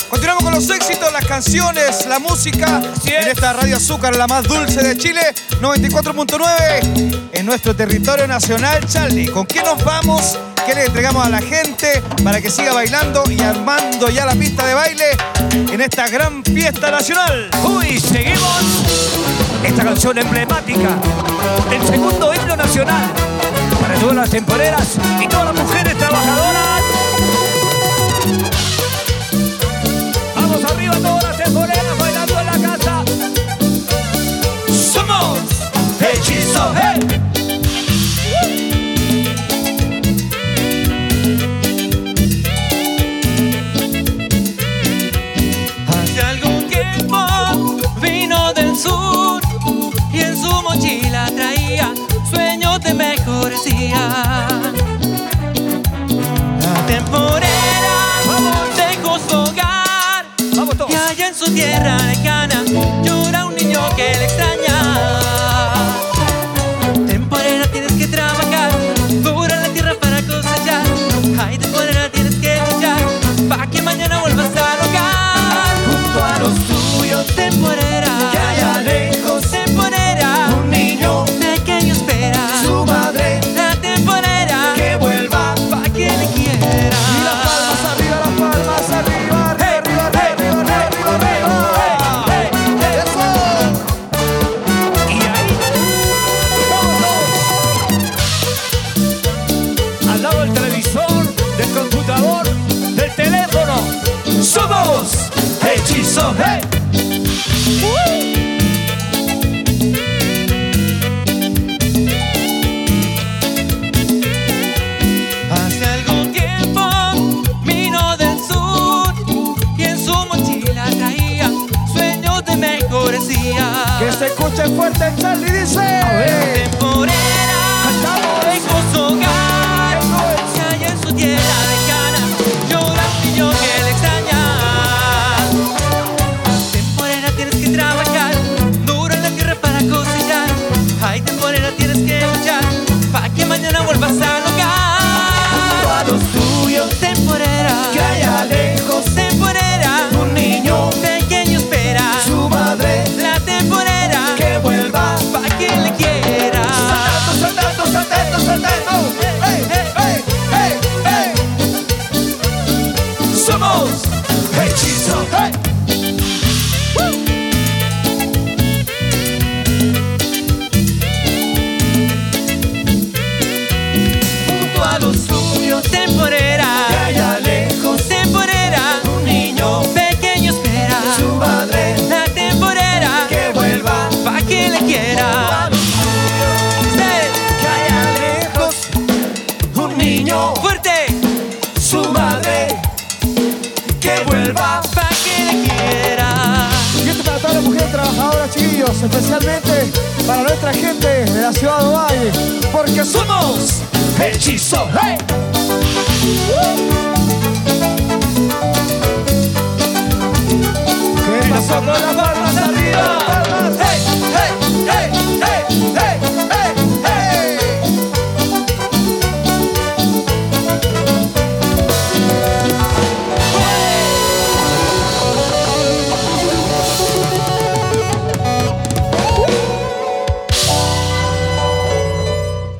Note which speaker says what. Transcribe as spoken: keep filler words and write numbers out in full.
Speaker 1: Continuamos con los éxitos, las canciones, la música en esta Radio Azúcar, la más dulce de Chile, noventa y cuatro punto nueve en nuestro territorio nacional. Charlie, ¿con qué nos vamos? ¿Qué le entregamos a la gente para que siga bailando y armando ya la pista de baile en esta gran fiesta nacional?
Speaker 2: Uy, seguimos esta canción emblemática, el segundo himno nacional para todas las temporeras y todas las mujeres trabajadoras. Vamos arriba todas las temporeras bailando en la casa. Somos Hechizo, hey.
Speaker 3: Hace algún tiempo vino del sur y en su mochila traía sueños de mejores días. La temporera dejó su hogar y allá en su tierra lejana llora un niño que le extraña. Temporera, tienes que trabajar dura en la tierra para cosechar. Ay, temporera, tienes que luchar para que mañana vuelvas al hogar. Junto a los tuyos, temporera,
Speaker 2: que allá lejos,
Speaker 3: temporera,
Speaker 2: un niño
Speaker 3: pequeño espera
Speaker 2: su madre,
Speaker 3: la temporera,
Speaker 2: que vuelva
Speaker 3: para que le quiera.
Speaker 1: Y las palmas arriba, las palmas arriba, arriba, arriba, arriba, arriba, arriba, arriba. Eso.
Speaker 2: Y ahí vamos al lado del televisor, del computador, del teléfono. Somos Hechizo, hey.
Speaker 3: Hace algún tiempo vino del sur y en su mochila traía sueños de mejores días.
Speaker 1: Que se escuche fuerte, Charlie dice. A ver.
Speaker 3: Temporera dejó su hogar y allá en su tierra lejana llora un niño que le extraña. Temporera, tienes que trabajar duro en la tierra para cosechar. Ay, temporera, tienes que luchar para que mañana vuelvas al hogar.
Speaker 2: A los tuyos,
Speaker 3: Temporera,
Speaker 2: que allá lejos,
Speaker 3: temporera,
Speaker 2: un niño
Speaker 3: pequeño espera
Speaker 2: su madre,
Speaker 3: la temporera,
Speaker 2: que vuelva.
Speaker 3: para que le quiera.
Speaker 1: Saltando, saltando, saltando, saltando. Hey, hey, hey, hey.
Speaker 2: Somos Hechizo, hey.
Speaker 3: Junto a los suyos, temporera,
Speaker 2: Que allá lejos,
Speaker 3: temporera,
Speaker 2: un niño
Speaker 3: pequeño espera
Speaker 2: su madre,
Speaker 3: la temporera,
Speaker 2: que vuelva.
Speaker 3: para que le quiera. Sí,
Speaker 2: Que allá lejos, un niño
Speaker 3: fuerte,
Speaker 2: su madre, que vuelva.
Speaker 3: para que le quiera.
Speaker 1: Y esto para todas las mujeres trabajadoras, chiquillos, especialmente para nuestra gente de la ciudad de Ovalle, porque somos
Speaker 2: Hechizo, hey.